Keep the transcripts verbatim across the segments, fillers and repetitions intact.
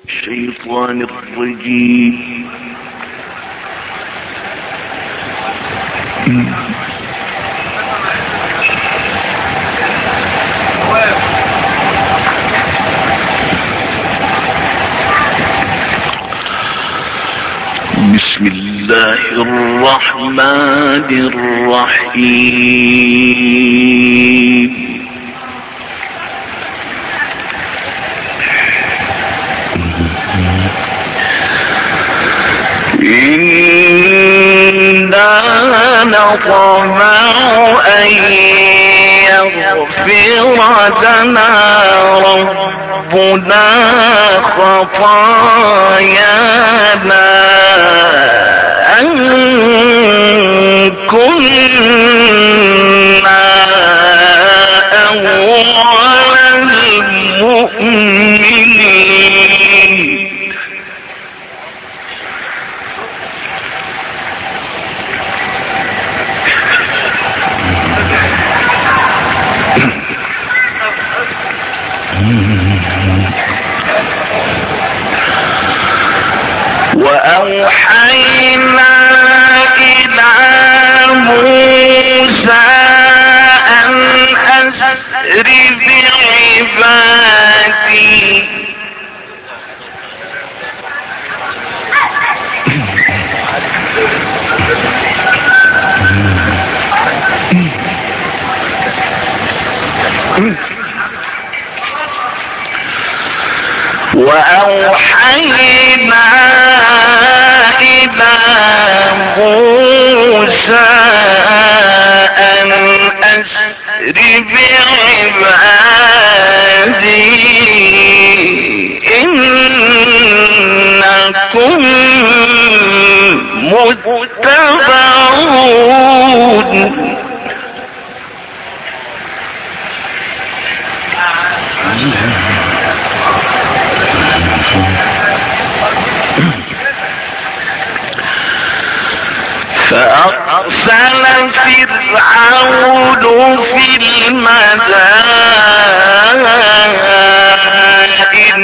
الشيطان الرجيم. بسم الله الرحمن الرحيم. إنا نطمع أن يغفر لنا ربنا خطايانا أن كنا أول المؤمنين. وأوحينا إلى موسى أن أسر بعبادي وأوحينا إلى موسى أن أسر بعبادي إنكم متبعون. فأرسل فرعون في المدائن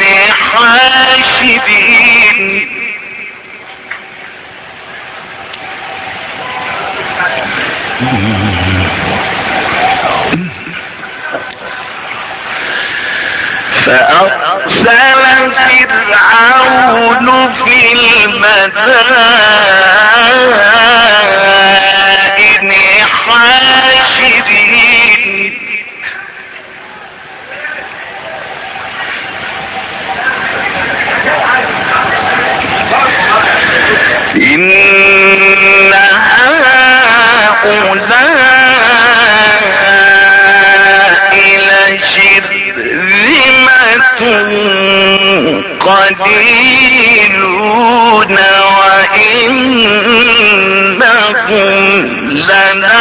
حاشرين فأرسل فرعون في المدائن حاشرين إن هؤلاء لشرذمة قليلون وإنهم لنا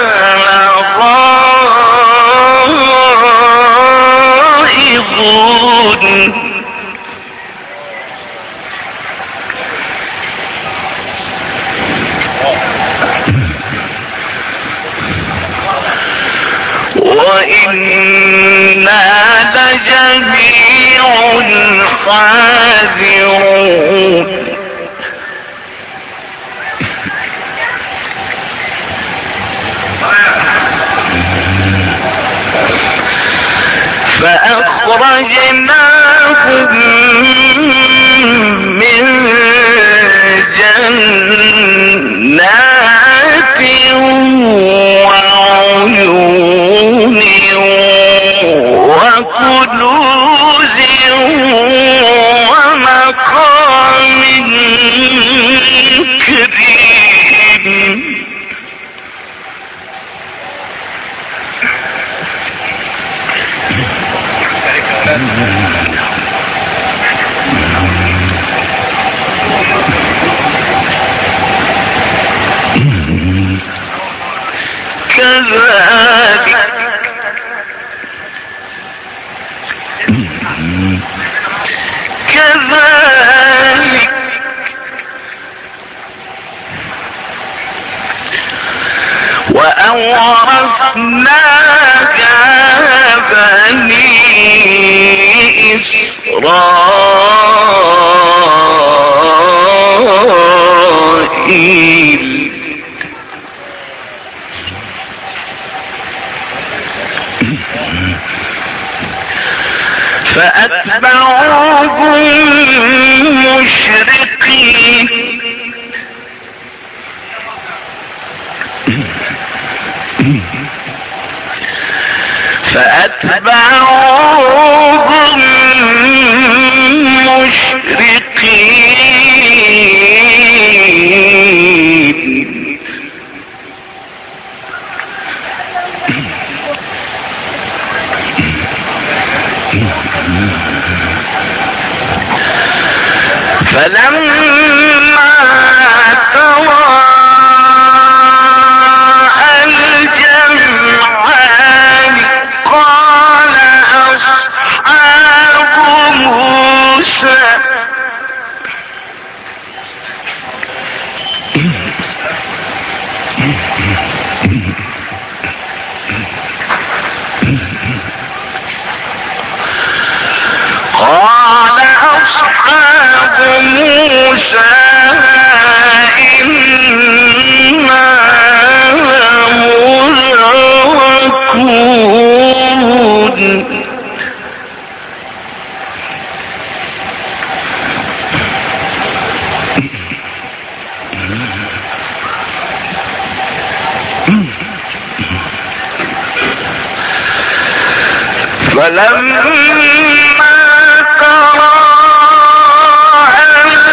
لغائظون. وإنا لجميع حاذرون. فأخرجناهم من جنات وعيون وكنوز ومقام كريم. كذلك كذلك وأورثناها بني إسرائيل إسرائيل فأتبعوهم مشرقين فأتبعوهم مشرقين فلما تراءى الجمعان قال أصحاب موسى قال أصحاب موسى إنا لمدركون فلما تراءى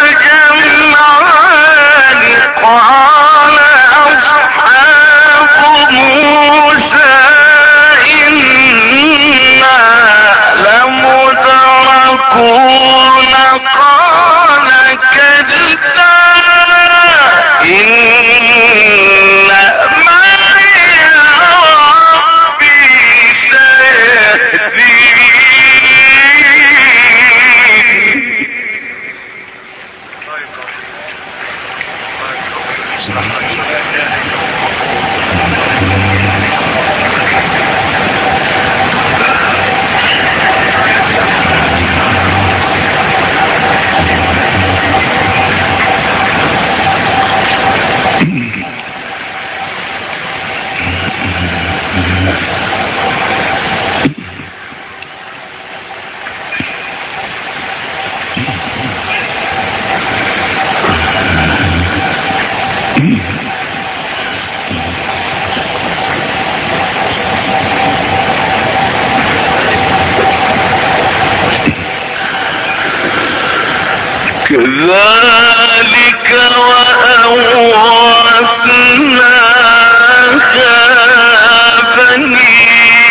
الجمعان قال أصحاب موسى إنا لمدركون قال كلا إن معي ربي كذلك وأورثناها بني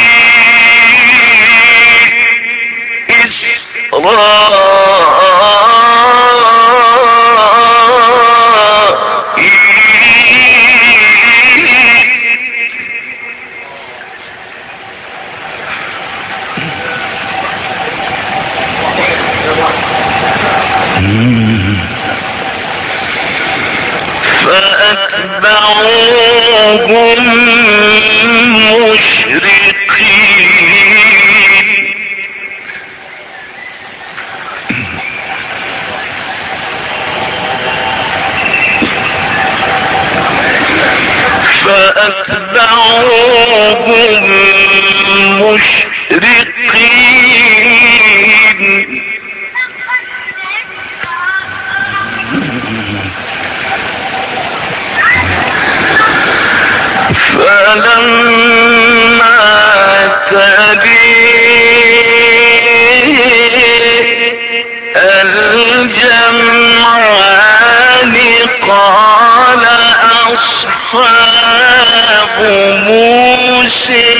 فأتبعوهم مشرقين فأتبعوهم مشرقين فلما تلي الجمعان قال أصحاب موسى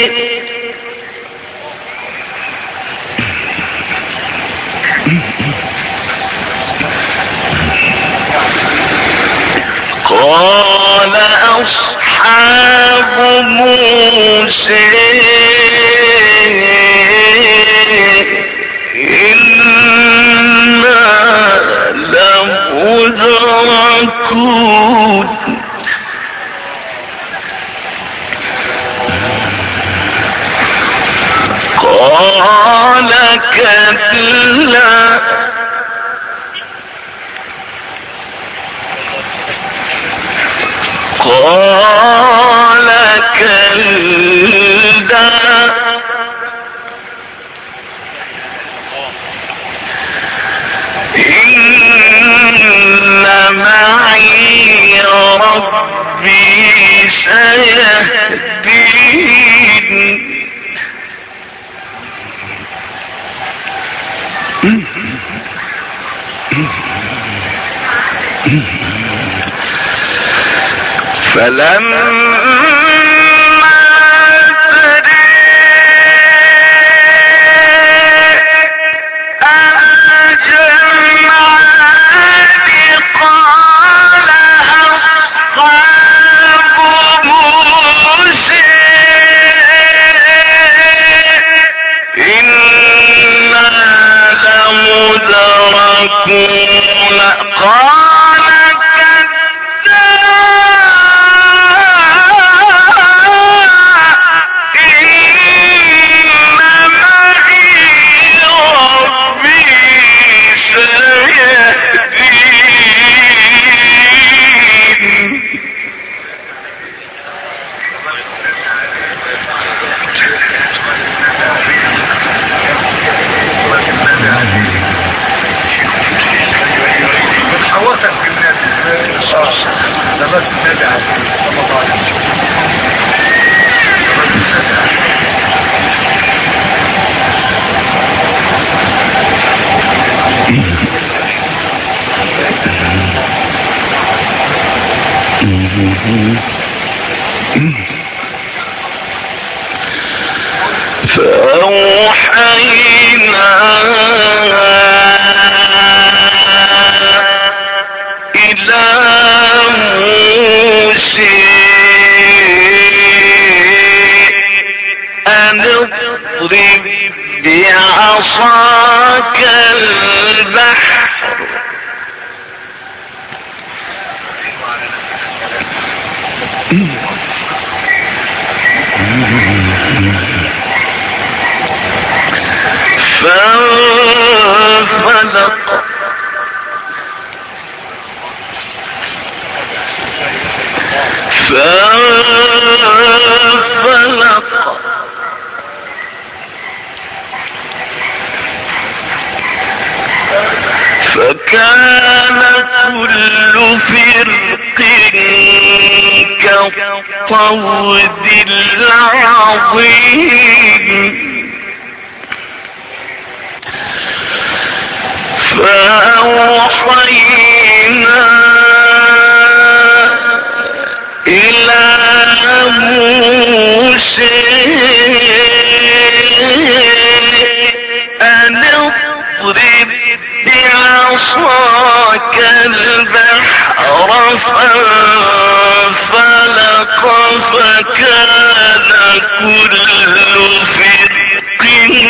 قال أصحاب موسى إنا لمدركون قال كلا قال كلا إن معي ربي سيهدين فلما مدركون قال كذاب إن معي ربي سيهدين حواسك بالناس لبس النبي عليه الصلاة فأوحينا إلى موسى أن اضرب بعصاك البحر فانفلق فانفلق فكان كل فرق كالطود العظيم فأوحينا إلى موسى أن اضرب بعصاك البحر فانفلق فكان كل فرق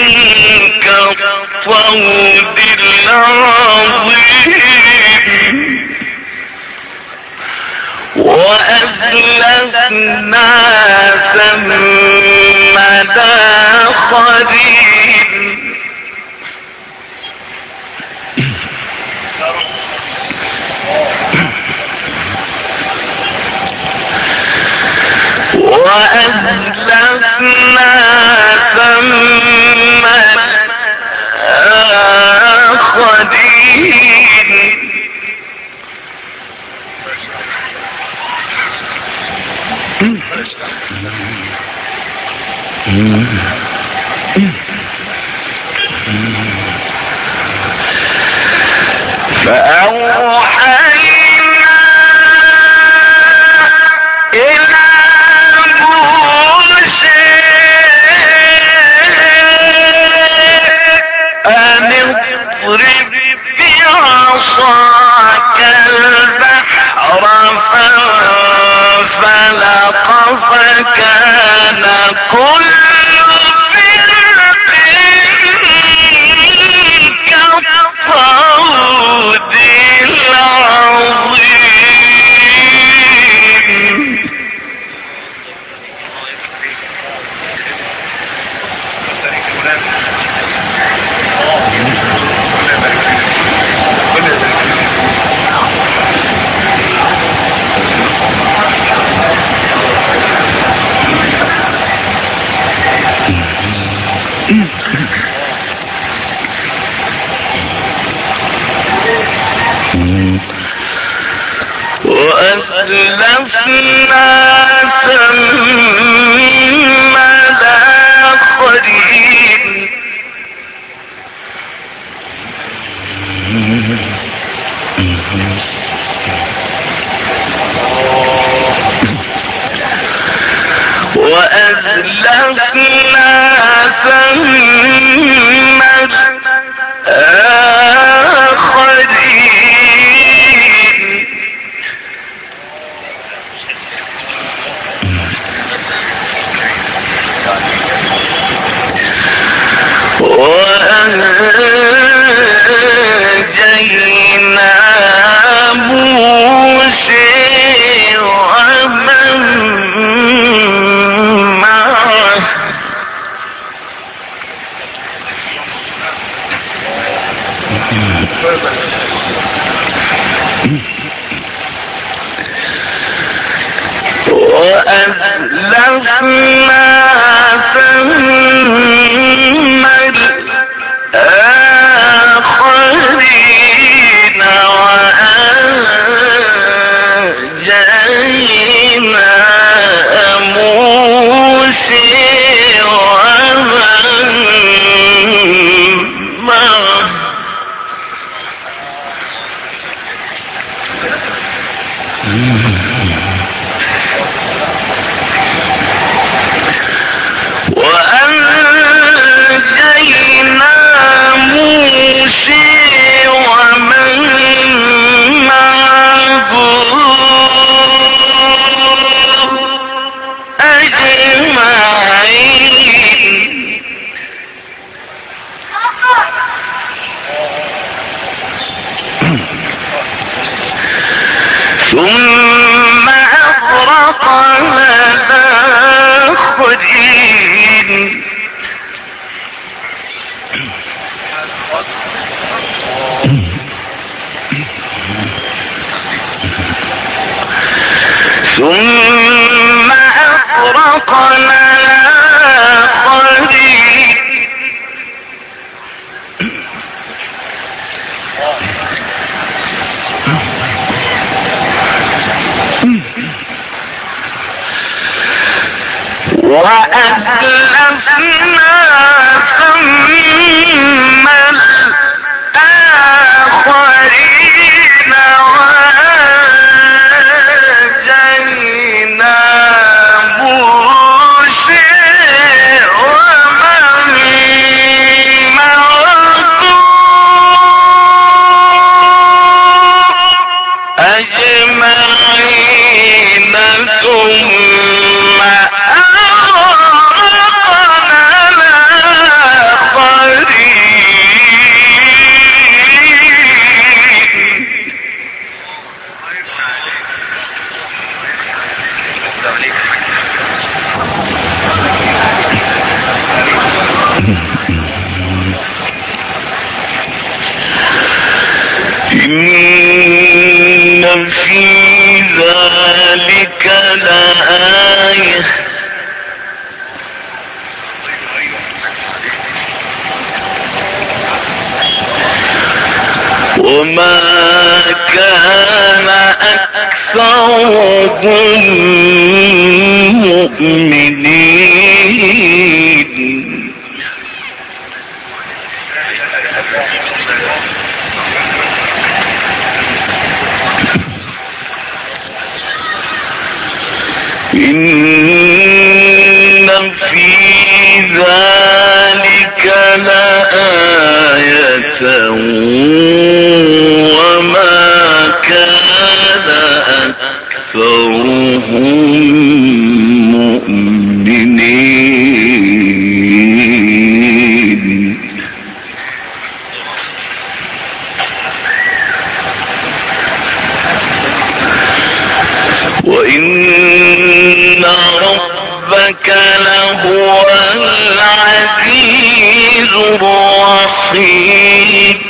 كالطود العظيم وأزلفنا ثم الآخرين وأزلفنا ثم الآخرين فأوحينا إلى موسى أن اضرب بعصاك البحر فانفلق فكان كل فرق كالطود العظيم ثم الآخرين وأزلفنا ثم الآخرين وأنجينا موسى ومن معه وأزلفنا ثم الآخرين وأنجينا موسى ومن معه وأنجينا موسى ومن معه أجمعين ثم أغرقنا الآخرين ثم أغرقنا الآخرين وأزلفنا ثم الآخرين وأنجينا موسى ومن معه أجمعين ثم أغرقنا إن في ذلك لآية وما كان أكثرهم مؤمنين إن في ذلك لآية وما كان أكثرهم مؤمنين وإن ربك لهو العزيز الرحيم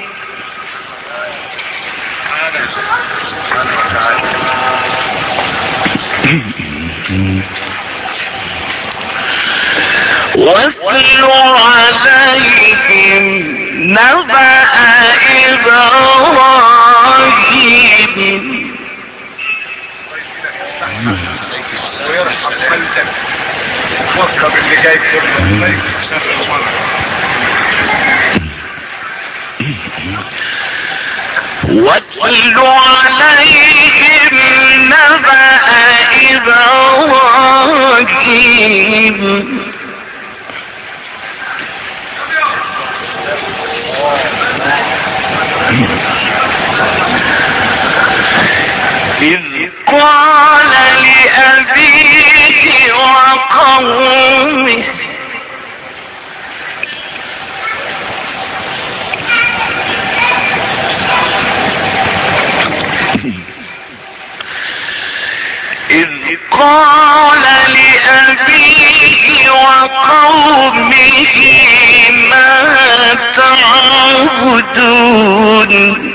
واتل عليهم نبأ إبراهيم ملك وفق اللي جاي كله ملك شر المرض. واتل عليهم نبأ إبراهيم إذ قال لأبيه وقومه إذ قال لأبيه وقومه ما تعبدون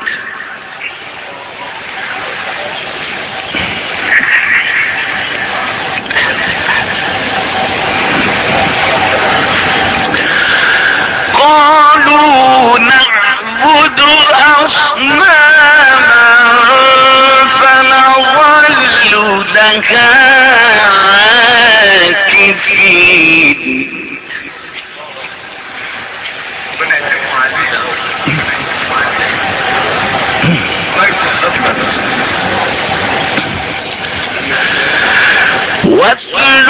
قالوا نعبد أصناما فنظل لها عاكفين ربنا يتم عليك ملك الخطر. واتل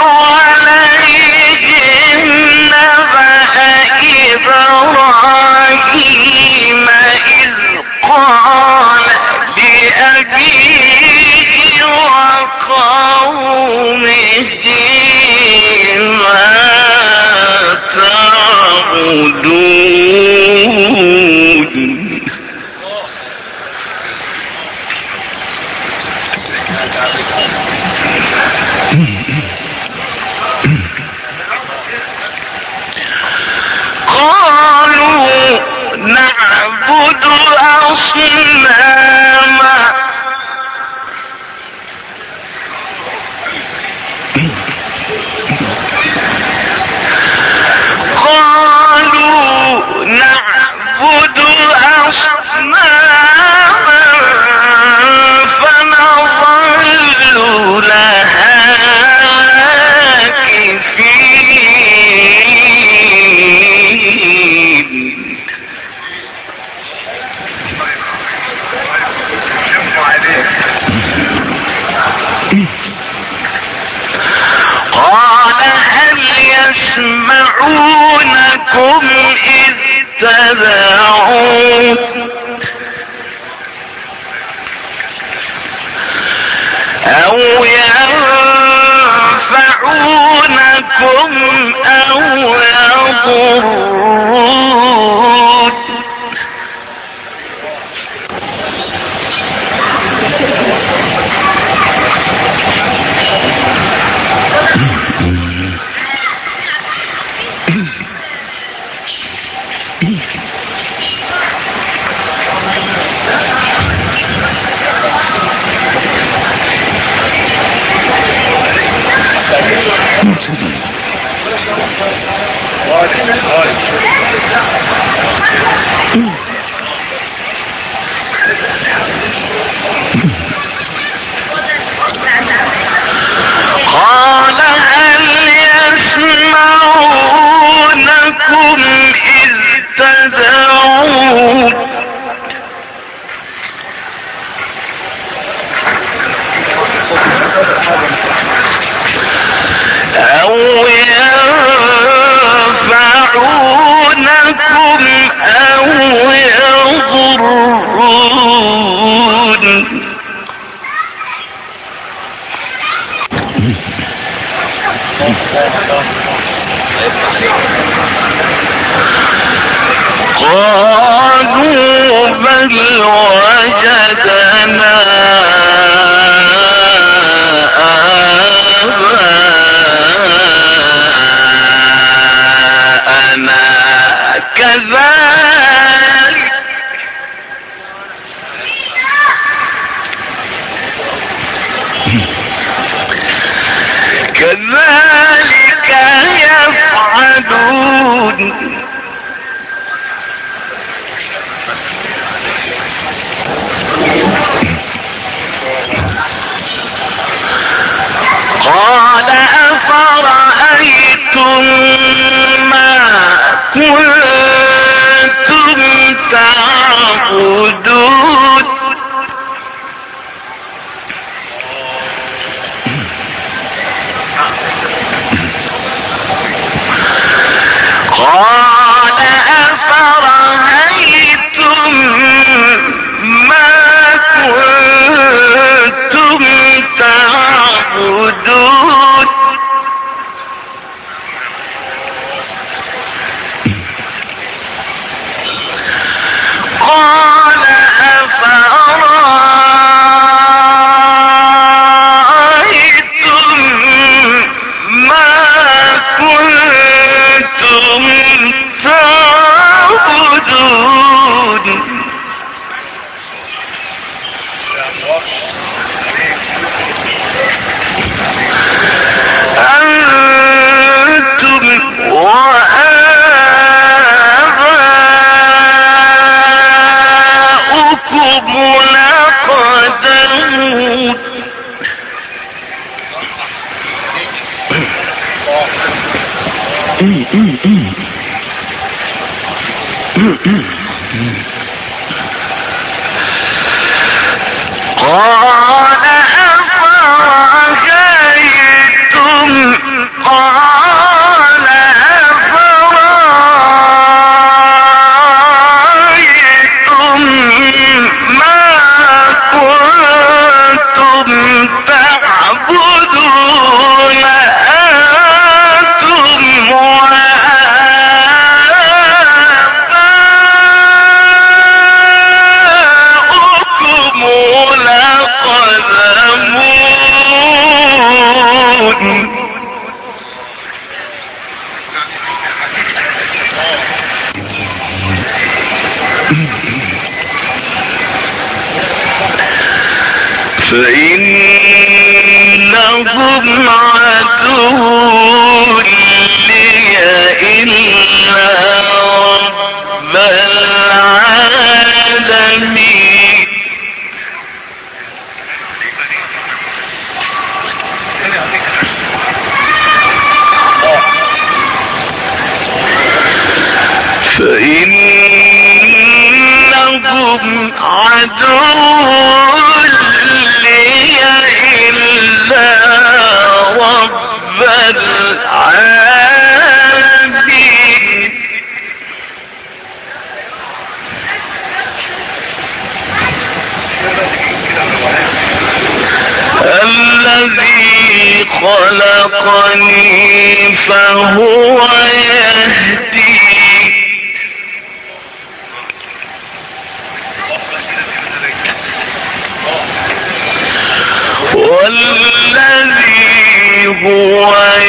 عليهم نبأ إبراهيم إذ قال لأبيه وقومه ما تعبدون قالوا نعبد أصناما قالوا نعبد أصناما فنظل لها عاكفين قال هل يسمعونكم إذ تدعون أو ينفعونكم أو يضرون قال هل يسمعونكم إذ تدعون أو ينفعونكم أو يضرون قالوا بل وجدنا آباءنا كذلك كذلك يفعلون أفرأيتم ما كنتم تعبدون قال أفرأيتم ما كنتم تعبدون قال أفرأيتم ما كنتم تعبدون أنتم وآباؤكم الأقدمون قال أفرأيتم قال أفرأيتم ما كنتم تعبدون أنتم وآباؤكم الأقدمون فإنهم عدو لي إلا رب العالمين فإنهم عدو لي إلا رب العالمين الذي خلقني فهو يهدين والذي هو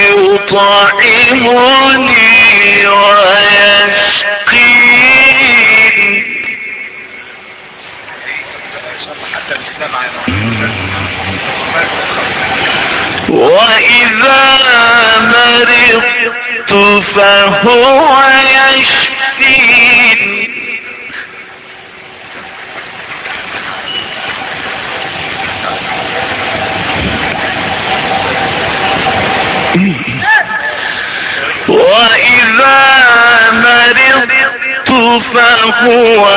يطعمني ويسقين وإذا مرضت فهو يشفين وإذا مرضت فهو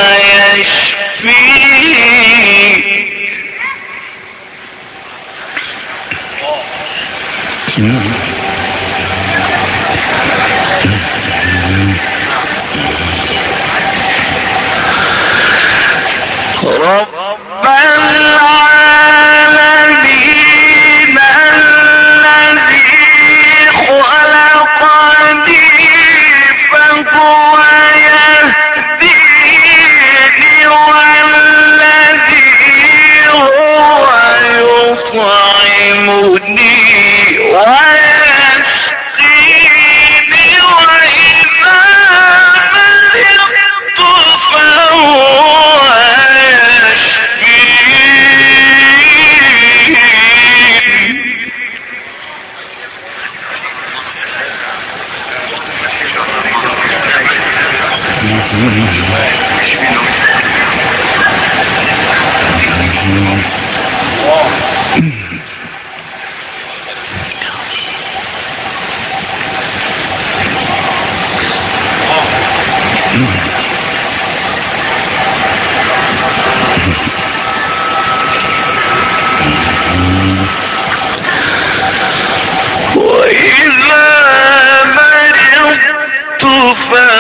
يشفين رب العالمين الذي خلقني فهو يهديني والذي هو يطعمني ويسقيني وإذا مرضت فهو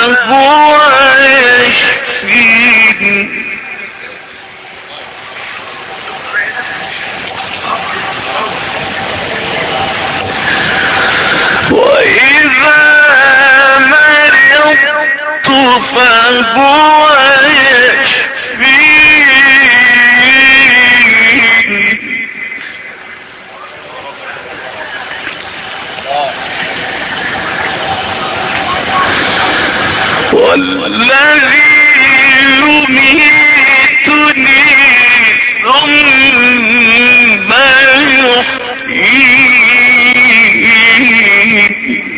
فهو يشفين وإذا مرضت فهو يشفين والذي يميتني ثم يحيين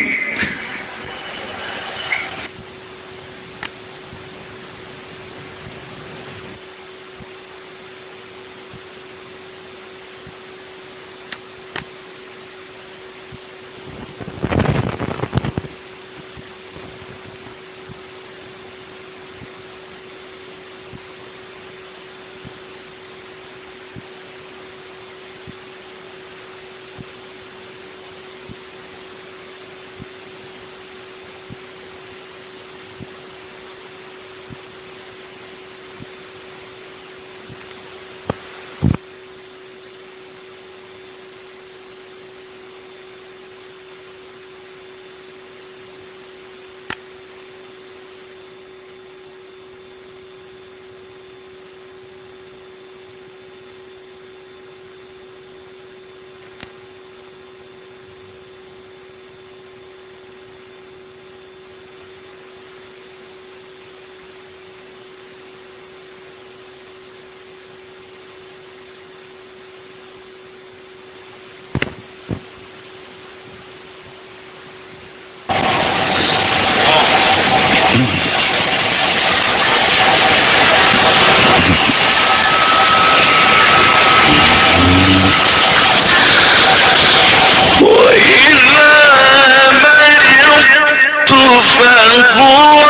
فهو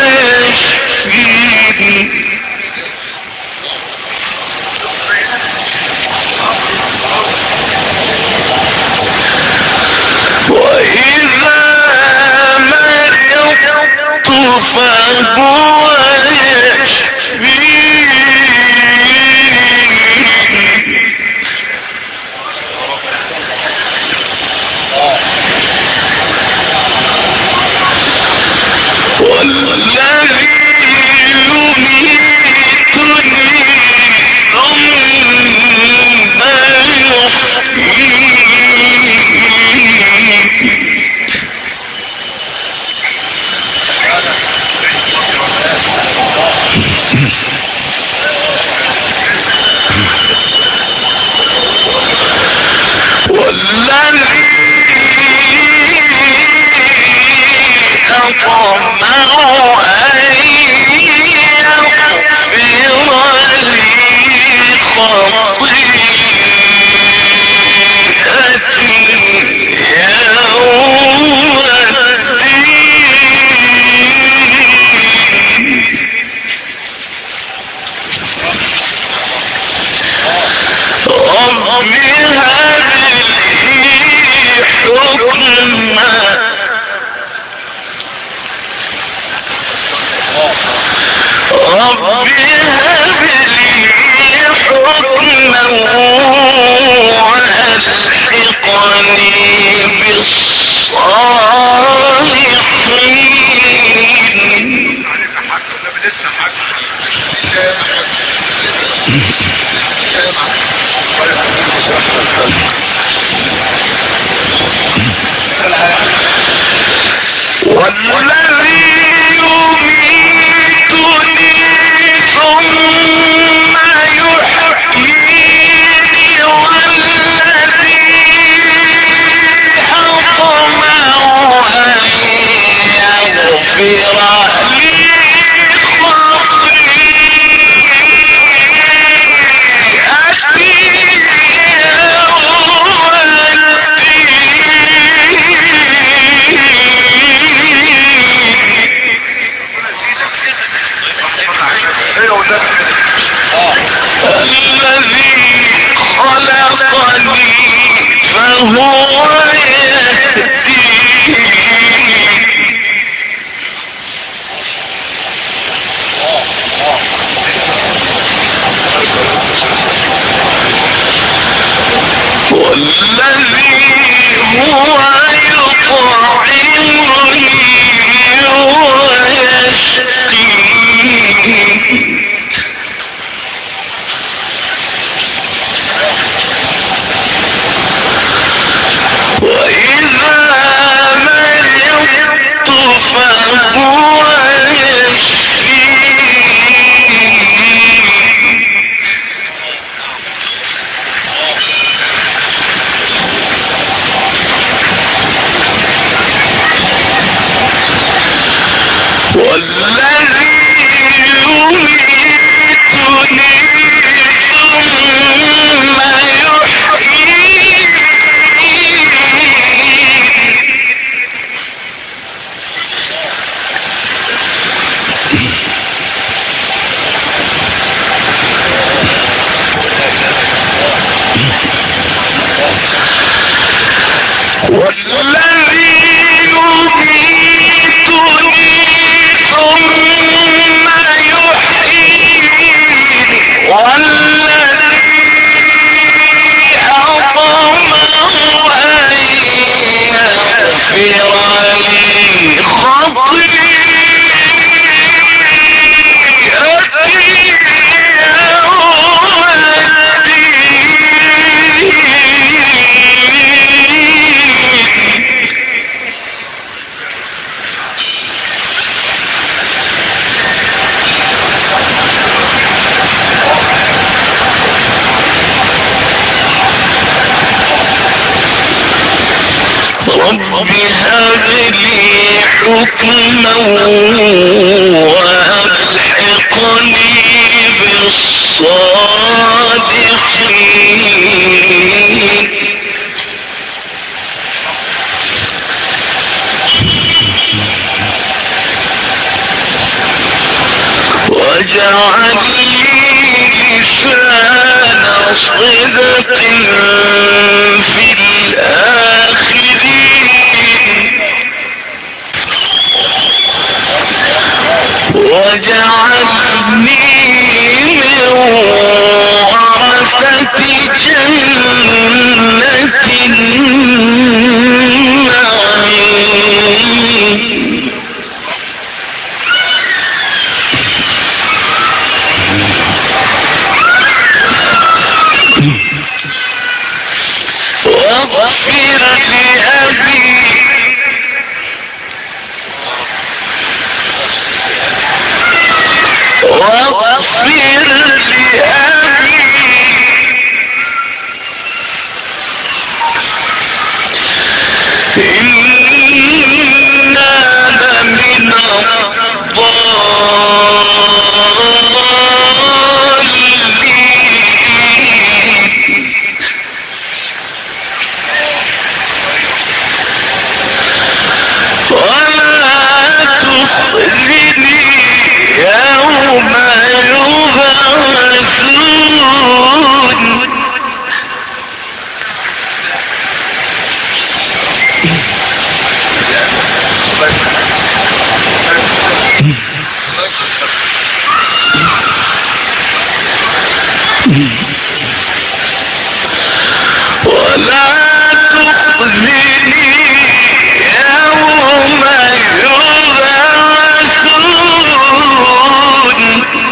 يشفين وإذا مرضت فهو يشفين والذي يميتني ثم يحيين والذي أطمع أن يغفر لي خطيئتي يوم الدين رب هب لي حكما رب هب لي حكما وألحقني بالصالحين والذي يميتني ثم يحييني والذي أطمع أن يغفر لي الذي خلقني فهو يهديني فهو يشفيه والذي يميتني ثم يحييني والذي يميتني ثم يحييني والذي أطمع أن يغفر لي خطيئتي رب هب لي حكما وألحقني بالصالحين واجعل لي لسان صدق في الآخرين واجعلني من ورثة جنة النعيم واغفر لأبي واغفر لأبي إنا لمن الضالين ولا تخزني يوم يبعثون ولا تخزني يوم يبعثون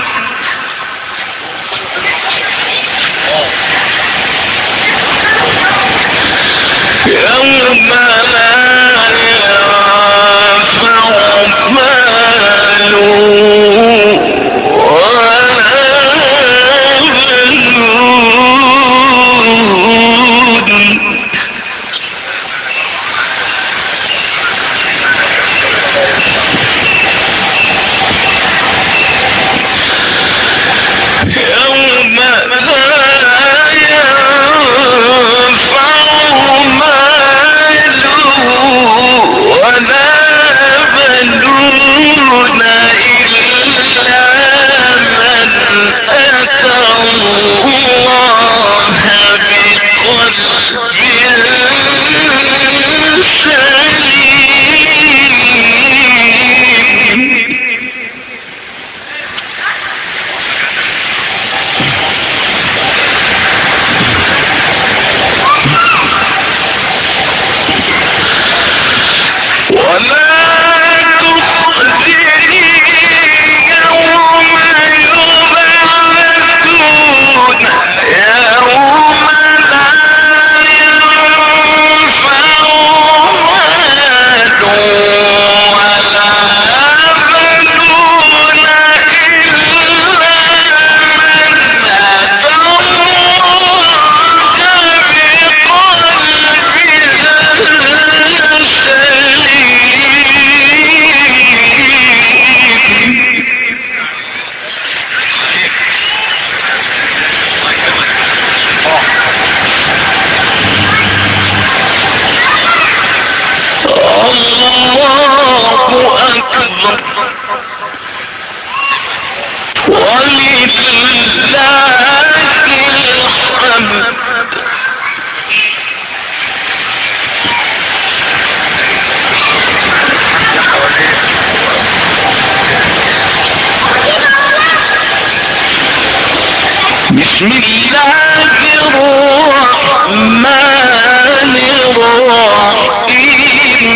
يوم لا ينفع مال ولا بنون يوم لا ينفع مال ولا بنون إلا من أتى الله بقلب سليم بسم الله الرحمن الرحيم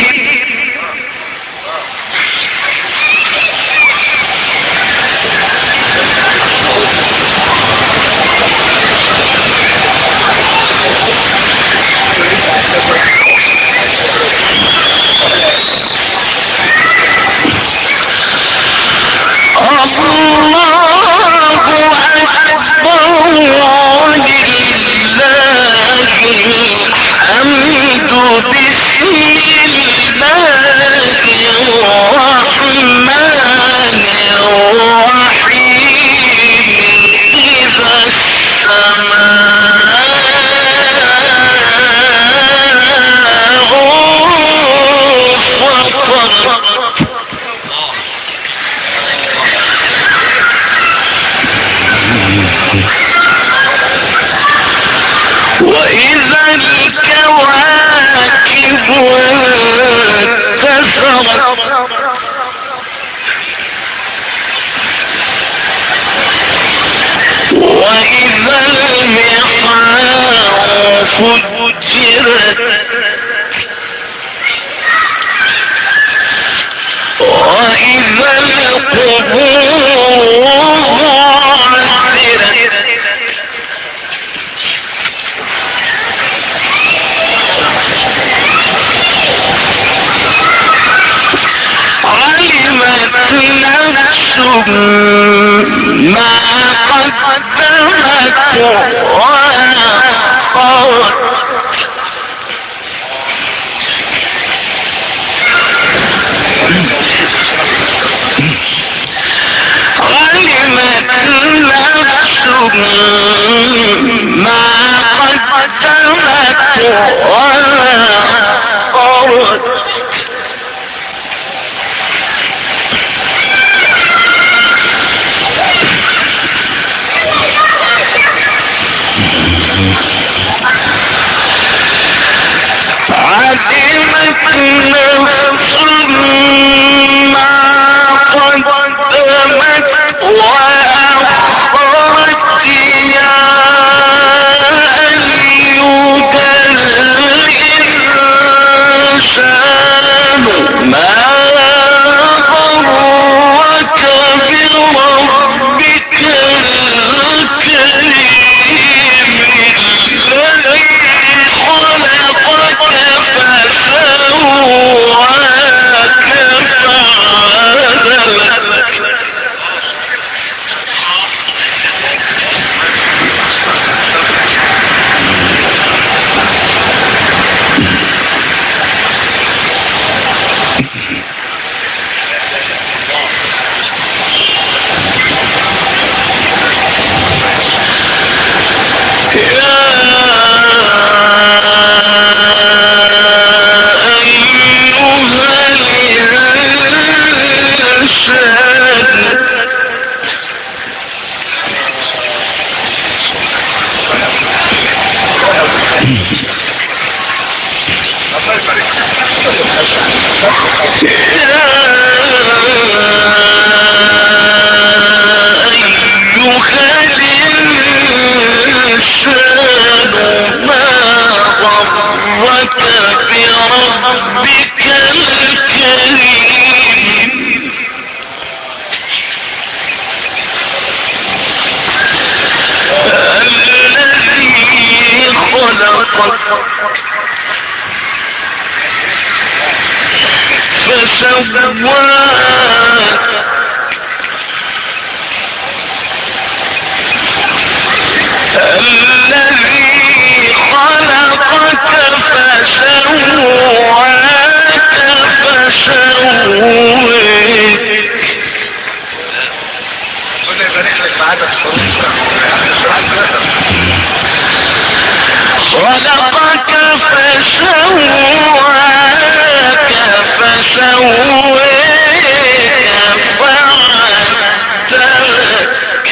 وإذا الكواكب انتثرت وإذا البحار فجرت وإذا القبور بعثرت علمت نفس ما قدمت وأخرت علمت نفس ما قدمت وأخرت علمت نفس ما قدمت وأخرت يا أيها الإنسان ما غرك بربك الكريم الذي خلقك فسواك فعدلك بربك الكريم الذي خلقك فسواك الذي خلقك فسواك فسويك خلقك فسواك فسويك فعدلك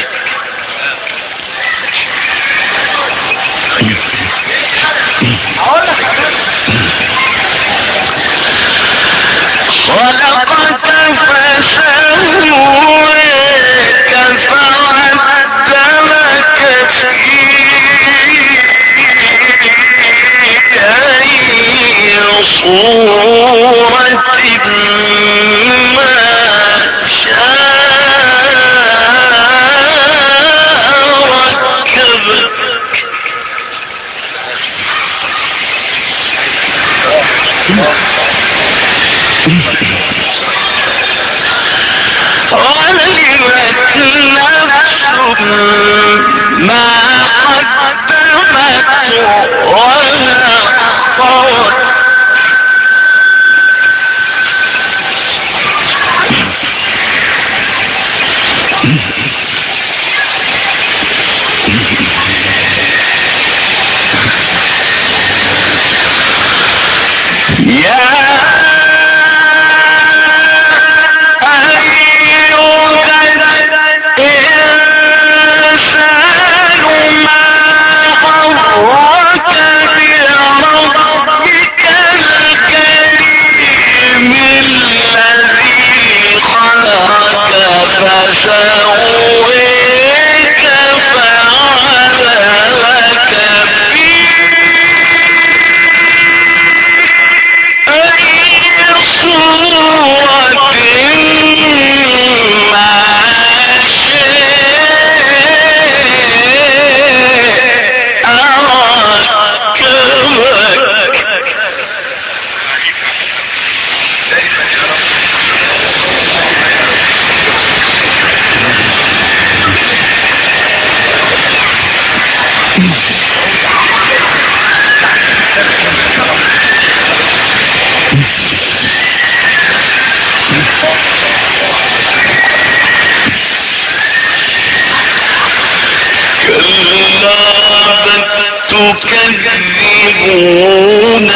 تكذبون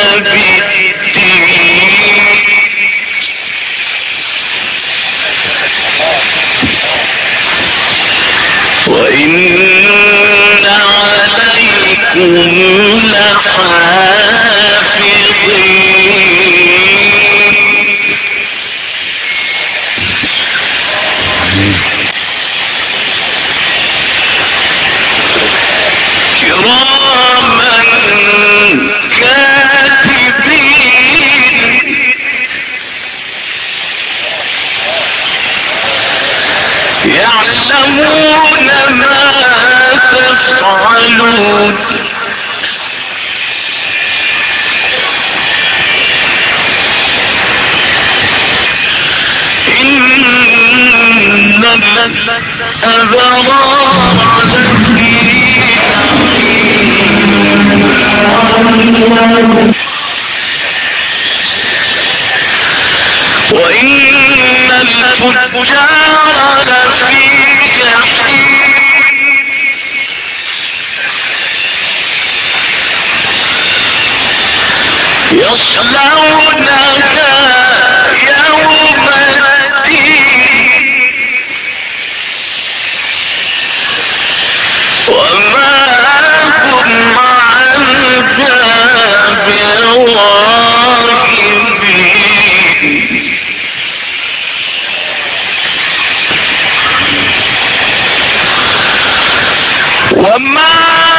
بالدين وإن عليكم لحافظين كراما كاتبين يعلمون ما تفعلون إن الأبرار لفي نعيم وإن الفجار لفي جحيم يصلونها يوم الدين وما هم عنها بغائبين وما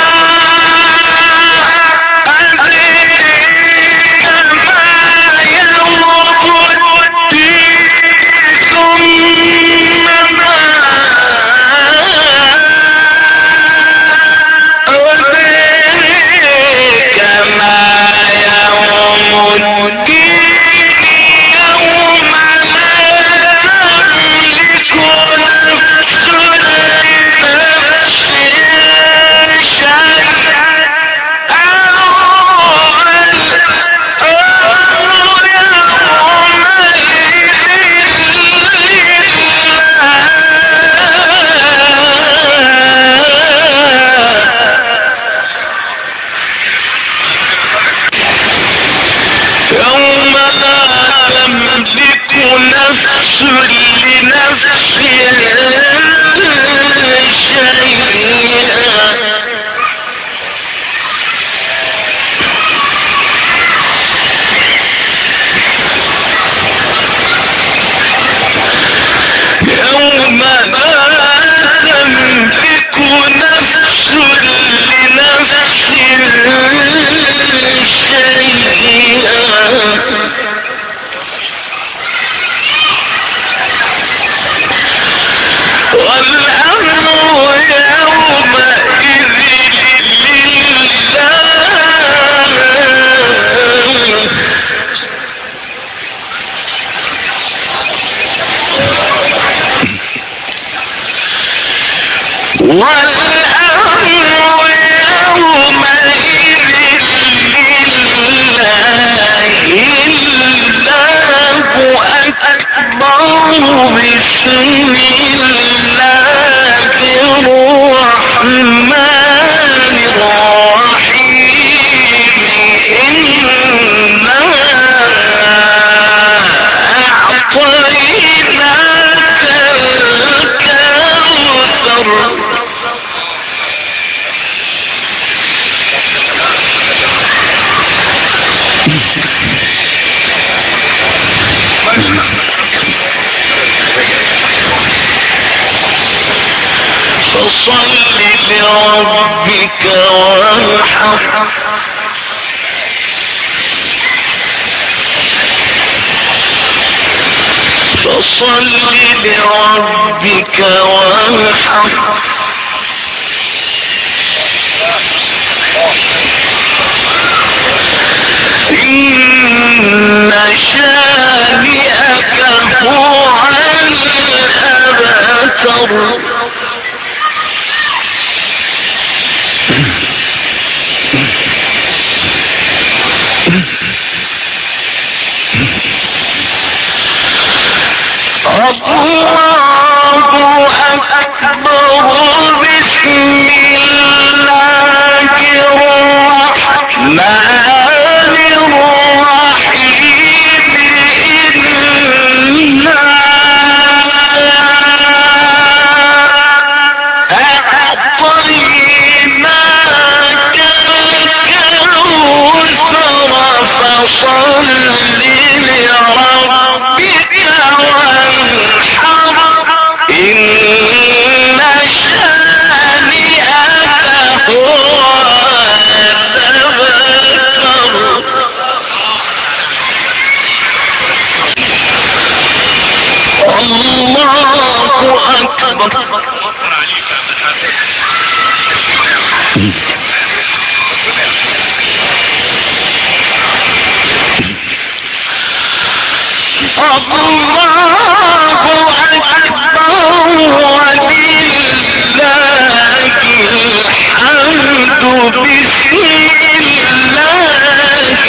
أدريك ما يوم الدين ثم ما أدريك ما يوم الدين يوم لا تملك نفس لنفس نفس لنفس شيئا والأمر يومئذ لله والأمر يومئذ لله الله أكبر بسم الله الرحمن الرحيم إنا أعطيناك الكوثر فصل لربك وانحر فصل لربك وانحر إن شانئك هو الأبتر الله أكبر بسم الله الرحمن الرحيم إنا أعطيناك الكوثر فصل لربك وانحر إن شانئك هو الأبتر الله أكبر الله أكبر ولله الحمد بسم الله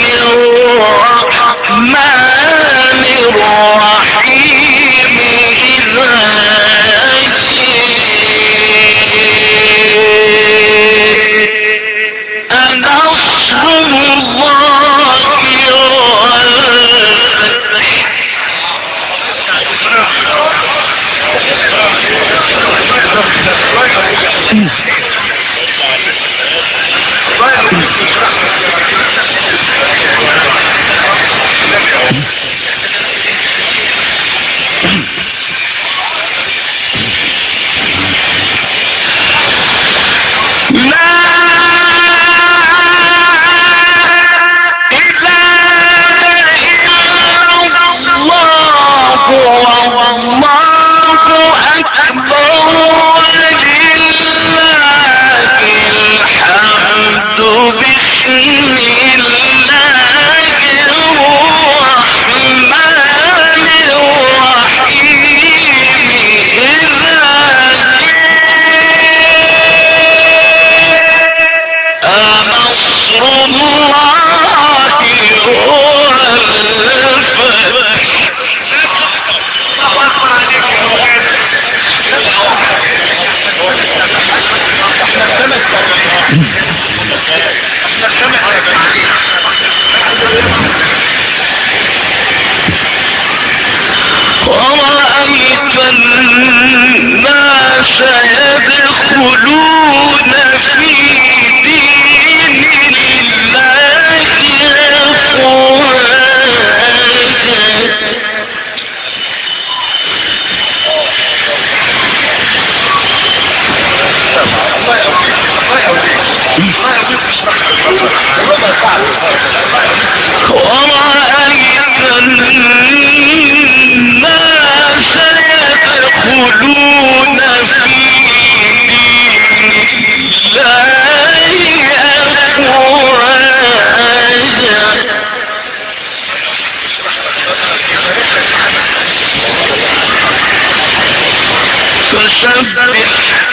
الرحمن الرحيم إذا جاء نصر الله والفتح ورأيت الناس يدخلون في دين الله أفواجا ورأيت الناس يدخلون في دين الله أفواجا فسبح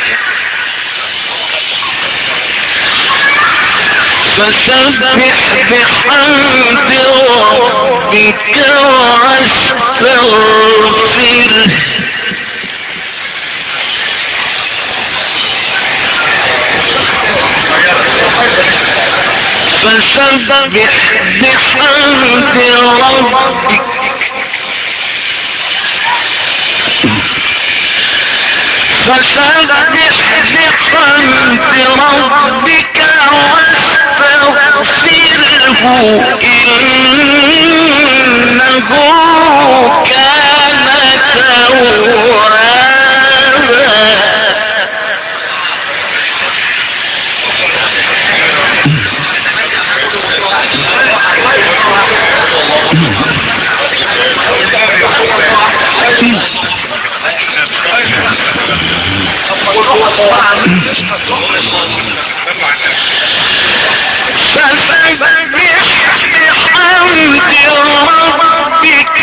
فسبح بحمد ربك واستغفره فسبح بحمد ربك فسبح بحمد ربك واستغفره إنه كان توابا فسبح بحمد ربك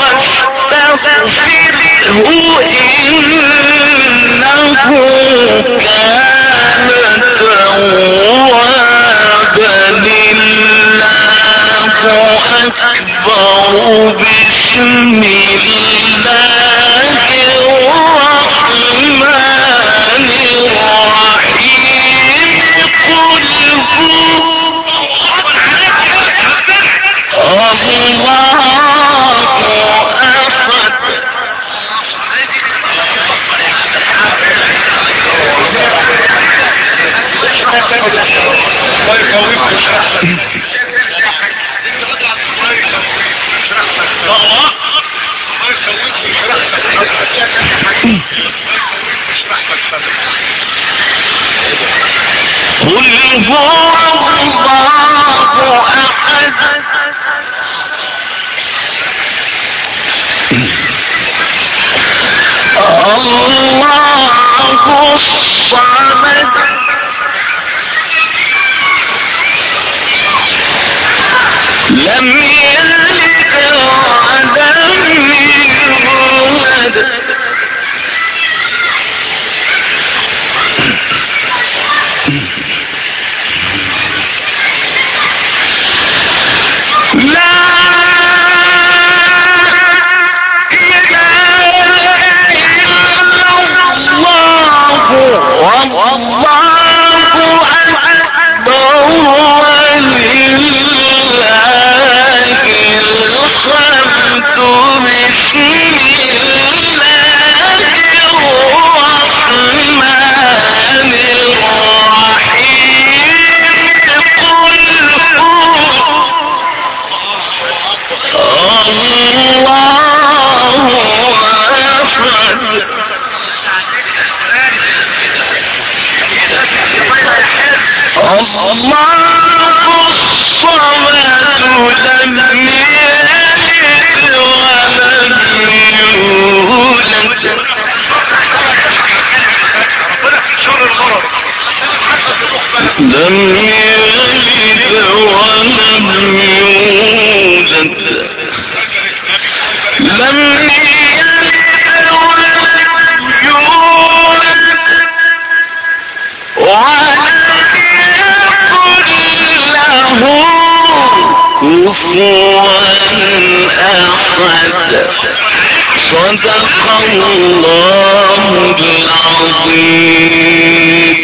واستغفره إنه كان توابا الله أكبر بسم الله الرحمن الرحيم قل هو الله أحد قل هو الله أحد الله الصمد لم يلد ولم يولد لا والله أكبر ولله الحمد بسم الله الرحمن الرحيم قل هو الله أحد الله الصمد لم يلد ولم يولد لم يلد ولم يولد لم يلد ولم يولد ولم يكن له كفوا أحد صدق الله العظيم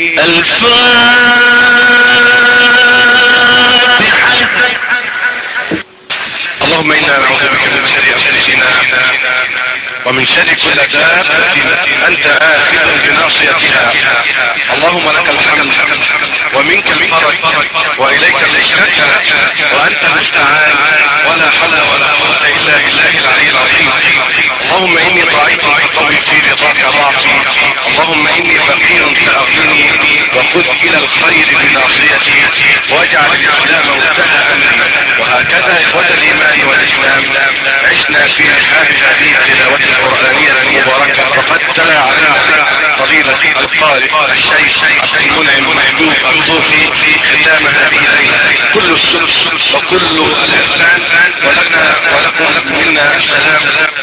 الفاتحة. اللهم إنا نعوذ بك من شر أنفسنا ومن شر كل دابة انت آخذ بناصيتها. اللهم لك الحمد ومنك الفرج واليك المشتكى وانت المستعان ولا حول ولا قوة الا بالله العلي العظيم. اللهم اني ضعيف فقوي في رضاك ضعفي. اللهم اني فقير فاغنني وخذ الى الخير بناصيتي واجعل الاسلام منتهى امري. وهكذا اخوة الايمان والاسلام عشنا في رحاب هذه التلاوة القرآنية المباركة. وقد تلا علينا فضيلة القارئ الشيخ عبد المنعم محجوب الطوفي ختام هذه الليلة. كل الشكر وكل الاحسان ولنا ولكم منا السلام